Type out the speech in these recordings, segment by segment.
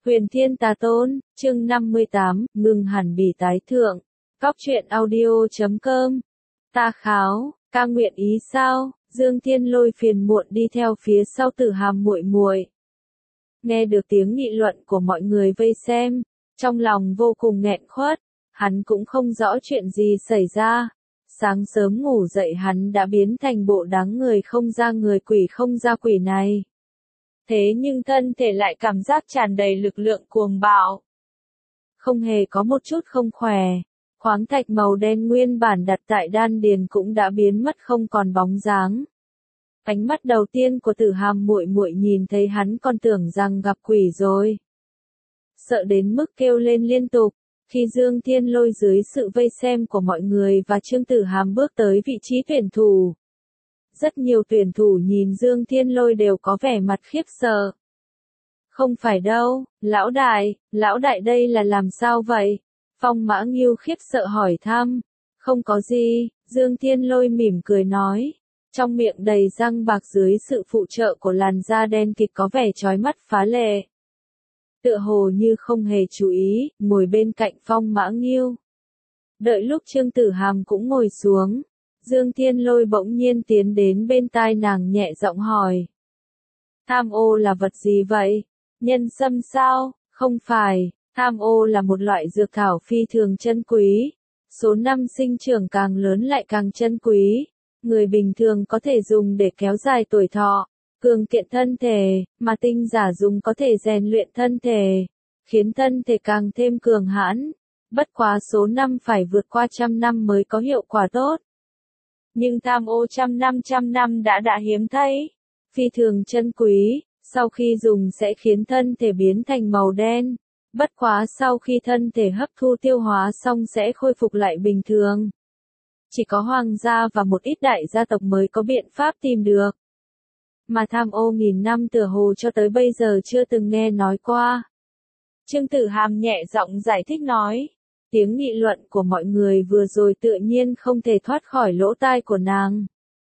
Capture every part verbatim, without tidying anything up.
Huyền Thiên Tà Tôn, chương năm mươi tám, ngừng hẳn bỉ tái thượng. Góc truyện audio chấm com. Ta kháo, ca nguyện ý sao? Dương Thiên Lôi phiền muộn đi theo phía sau Tử Hàm muội muội. Nghe được tiếng nghị luận của mọi người vây xem, trong lòng vô cùng nghẹn khuất, hắn cũng không rõ chuyện gì xảy ra. Sáng sớm ngủ dậy hắn đã biến thành bộ dáng người không ra người quỷ không ra quỷ này. Thế nhưng thân thể lại cảm giác tràn đầy lực lượng cuồng bạo. Không hề có một chút không khỏe, khoáng thạch màu đen nguyên bản đặt tại đan điền cũng đã biến mất không còn bóng dáng. Ánh mắt đầu tiên của Tử Hàm muội muội nhìn thấy hắn còn tưởng rằng gặp quỷ rồi. Sợ đến mức kêu lên liên tục, khi Dương Thiên Lôi dưới sự vây xem của mọi người và Trương Tử Hàm bước tới vị trí tuyển thủ. Rất nhiều tuyển thủ nhìn Dương Thiên Lôi đều có vẻ mặt khiếp sợ. Không phải đâu, lão đại, lão đại đây là làm sao vậy? Phong Mã Nghiêu khiếp sợ hỏi thăm. Không có gì, Dương Thiên Lôi mỉm cười nói. Trong miệng đầy răng bạc dưới sự phụ trợ của làn da đen kịt có vẻ chói mắt phá lệ. Tựa hồ như không hề chú ý, ngồi bên cạnh Phong Mã Nghiêu. Đợi lúc Trương Tử Hàm cũng ngồi xuống, Dương Thiên Lôi bỗng nhiên tiến đến bên tai nàng nhẹ giọng hỏi. Tham ô là vật gì vậy? Nhân sâm sao? Không phải, tham ô là một loại dược thảo phi thường chân quý. Số năm sinh trưởng càng lớn lại càng chân quý. Người bình thường có thể dùng để kéo dài tuổi thọ, cường kiện thân thể, mà tinh giả dùng có thể rèn luyện thân thể, khiến thân thể càng thêm cường hãn. Bất quá số năm phải vượt qua trăm năm mới có hiệu quả tốt. Nhưng tham ô trăm năm trăm năm đã đã hiếm thấy, phi thường chân quý, sau khi dùng sẽ khiến thân thể biến thành màu đen. Bất quá sau khi thân thể hấp thu tiêu hóa xong sẽ khôi phục lại bình thường. Chỉ có hoàng gia và một ít đại gia tộc mới có biện pháp tìm được. Mà tham ô nghìn năm tựa hồ cho tới bây giờ chưa từng nghe nói qua. Trương Tử Hàm nhẹ giọng giải thích nói. Tiếng nghị luận của mọi người vừa rồi tự nhiên không thể thoát khỏi lỗ tai của nàng.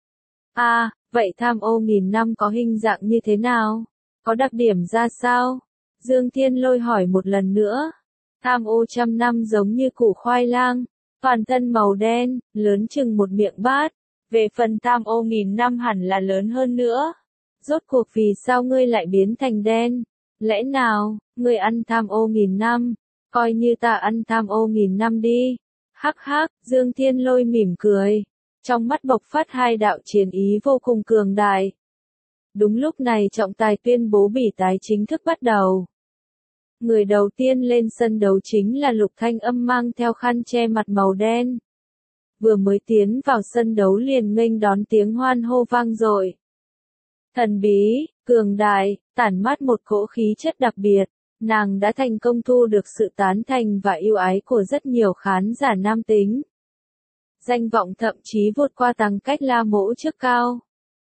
À, vậy tham ô nghìn năm có hình dạng như thế nào? Có đặc điểm ra sao? Dương Thiên Lôi hỏi một lần nữa. Tham ô trăm năm giống như củ khoai lang, toàn thân màu đen, lớn chừng một miệng bát. Về phần tham ô nghìn năm hẳn là lớn hơn nữa. Rốt cuộc vì sao ngươi lại biến thành đen? Lẽ nào, ngươi ăn tham ô nghìn năm? Coi như ta ăn tham ô nghìn năm đi. Hắc hắc, Dương Thiên Lôi mỉm cười. Trong mắt bộc phát hai đạo chiến ý vô cùng cường đại. Đúng lúc này trọng tài tuyên bố bỉ tái chính thức bắt đầu. Người đầu tiên lên sân đấu chính là Lục Thanh Âm mang theo khăn che mặt màu đen. Vừa mới tiến vào sân đấu liền nghênh đón tiếng hoan hô vang dội. Thần bí, cường đại, tản mát một cỗ khí chất đặc biệt. Nàng đã thành công thu được sự tán thành và yêu ái của rất nhiều khán giả nam tính. Danh vọng thậm chí vượt qua Tăng Cách La Mỗ trước cao.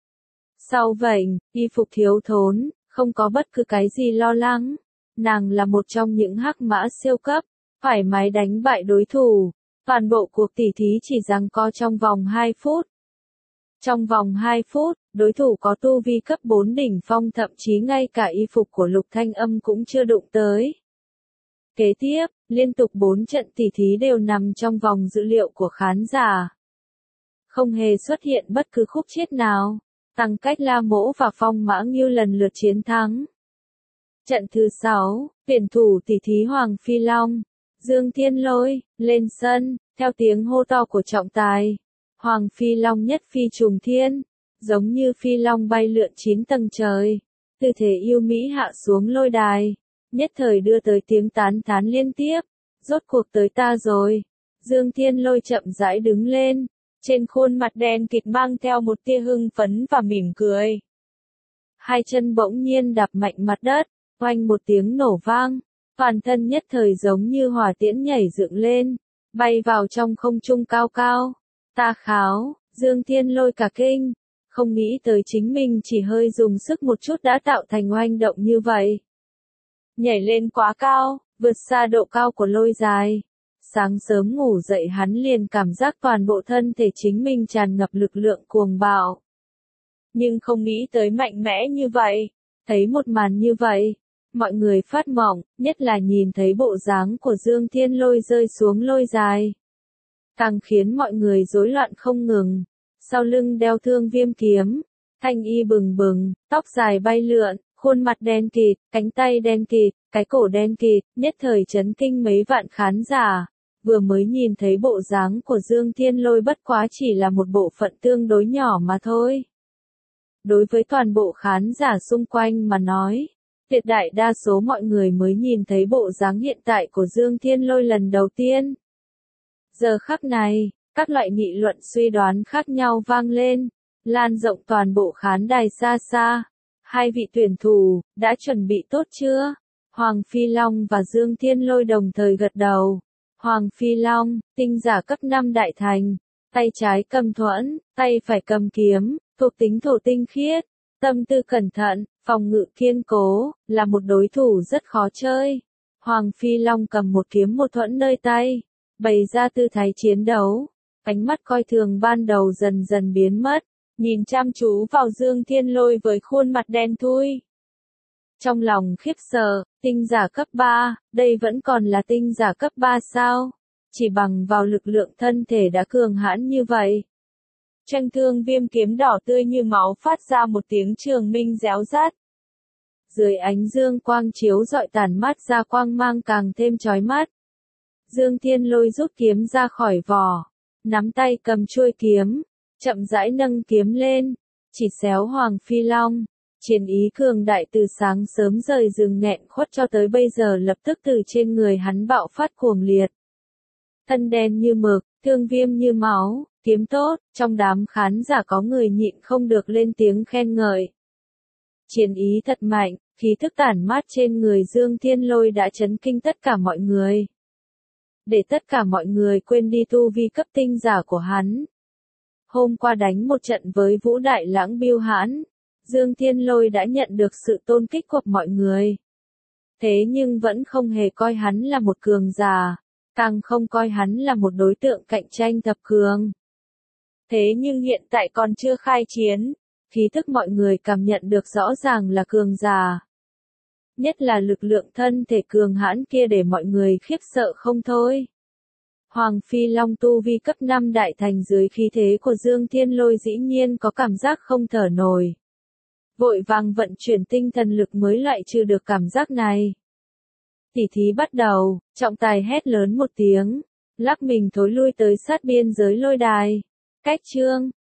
Sau vậy, y phục thiếu thốn, không có bất cứ cái gì lo lắng. Nàng là một trong những hắc mã siêu cấp, thoải mái đánh bại đối thủ. Toàn bộ cuộc tỉ thí chỉ giằng co trong vòng hai phút. Trong vòng hai phút, đối thủ có tu vi cấp bốn đỉnh phong thậm chí ngay cả y phục của Lục Thanh Âm cũng chưa đụng tới. Kế tiếp, liên tục bốn trận tỉ thí đều nằm trong vòng dữ liệu của khán giả. Không hề xuất hiện bất cứ khúc chết nào. Tăng Cách La Mỗ và Phong Mã Nghiêu lần lượt chiến thắng. Trận thứ sáu, tuyển thủ tỉ thí Hoàng Phi Long, Dương Thiên Lôi, lên sân, theo tiếng hô to của trọng tài. Hoàng Phi Long nhất phi trùng thiên, giống như phi long bay lượn chín tầng trời. Tư thế yêu mỹ hạ xuống lôi đài, nhất thời đưa tới tiếng tán thán liên tiếp. Rốt cuộc tới ta rồi. Dương Thiên Lôi chậm rãi đứng lên, trên khuôn mặt đen kịt mang theo một tia hưng phấn và mỉm cười. Hai chân bỗng nhiên đạp mạnh mặt đất, oanh một tiếng nổ vang, toàn thân nhất thời giống như hỏa tiễn nhảy dựng lên, bay vào trong không trung cao cao. Ta kháo, Dương Thiên Lôi cả kinh, không nghĩ tới chính mình chỉ hơi dùng sức một chút đã tạo thành oanh động như vậy. Nhảy lên quá cao, vượt xa độ cao của lôi dài. Sáng sớm ngủ dậy hắn liền cảm giác toàn bộ thân thể chính mình tràn ngập lực lượng cuồng bạo. Nhưng không nghĩ tới mạnh mẽ như vậy. Thấy một màn như vậy, mọi người phát mộng, nhất là nhìn thấy bộ dáng của Dương Thiên Lôi rơi xuống lôi dài. Càng khiến mọi người rối loạn không ngừng, sau lưng đeo thương viêm kiếm, thanh y bừng bừng, tóc dài bay lượn, khuôn mặt đen kịt, cánh tay đen kịt, cái cổ đen kịt, nhất thời chấn kinh mấy vạn khán giả. Vừa mới nhìn thấy bộ dáng của Dương Thiên Lôi bất quá chỉ là một bộ phận tương đối nhỏ mà thôi. Đối với toàn bộ khán giả xung quanh mà nói, tuyệt đại đa số mọi người mới nhìn thấy bộ dáng hiện tại của Dương Thiên Lôi lần đầu tiên. Giờ khắc này, các loại nghị luận suy đoán khác nhau vang lên, lan rộng toàn bộ khán đài xa xa. Hai vị tuyển thủ, đã chuẩn bị tốt chưa? Hoàng Phi Long và Dương Thiên Lôi đồng thời gật đầu. Hoàng Phi Long, tinh giả cấp năm đại thành, tay trái cầm thuẫn, tay phải cầm kiếm, thuộc tính thổ tinh khiết, tâm tư cẩn thận, phòng ngự kiên cố, là một đối thủ rất khó chơi. Hoàng Phi Long cầm một kiếm một thuẫn nơi tay, bày ra tư thái chiến đấu, ánh mắt coi thường ban đầu dần dần biến mất, nhìn chăm chú vào Dương Thiên Lôi với khuôn mặt đen thui. Trong lòng khiếp sợ, tinh giả cấp ba, đây vẫn còn là tinh giả cấp ba sao? Chỉ bằng vào lực lượng thân thể đã cường hãn như vậy. Tranh thương viêm kiếm đỏ tươi như máu phát ra một tiếng trường minh réo rát. Dưới ánh dương quang chiếu rọi tản mát ra quang mang càng thêm chói mắt. Dương Thiên Lôi rút kiếm ra khỏi vỏ, nắm tay cầm chuôi kiếm, chậm rãi nâng kiếm lên, chỉ xéo Hoàng Phi Long. Chiến ý cường đại từ sáng sớm rời rừng nghẹn khuất cho tới bây giờ lập tức từ trên người hắn bạo phát cuồng liệt. Thân đen như mực, thương viêm như máu, kiếm tốt, trong đám khán giả có người nhịn không được lên tiếng khen ngợi. Chiến ý thật mạnh, khí thức tản mát trên người Dương Thiên Lôi đã chấn kinh tất cả mọi người. Để tất cả mọi người quên đi tu vi cấp tinh giả của hắn. Hôm qua đánh một trận với Vũ Đại Lãng Biêu Hãn, Dương Thiên Lôi đã nhận được sự tôn kính của mọi người. Thế nhưng vẫn không hề coi hắn là một cường giả, càng không coi hắn là một đối tượng cạnh tranh thập cường. Thế nhưng hiện tại còn chưa khai chiến, khí thức mọi người cảm nhận được rõ ràng là cường giả. Nhất là lực lượng thân thể cường hãn kia để mọi người khiếp sợ không thôi. Hoàng Phi Long tu vi cấp năm đại thành dưới khí thế của Dương Thiên Lôi dĩ nhiên có cảm giác không thở nổi. Vội vàng vận chuyển tinh thần lực mới loại trừ được cảm giác này. Tỉ thí bắt đầu, trọng tài hét lớn một tiếng, lắc mình thối lui tới sát biên giới lôi đài. Cách chương,